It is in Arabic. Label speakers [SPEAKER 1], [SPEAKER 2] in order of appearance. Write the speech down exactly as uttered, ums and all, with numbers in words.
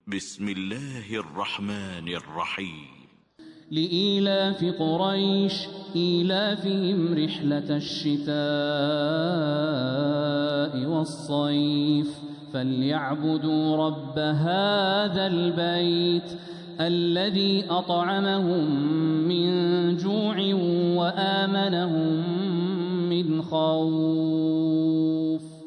[SPEAKER 1] بسم الله الرحمن الرحيم.
[SPEAKER 2] لإيلاف قريش إيلافهم رحلة الشتاء والصيف فليعبدوا رب هذا البيت الذي أطعمهم من جوع وآمنهم من خوف.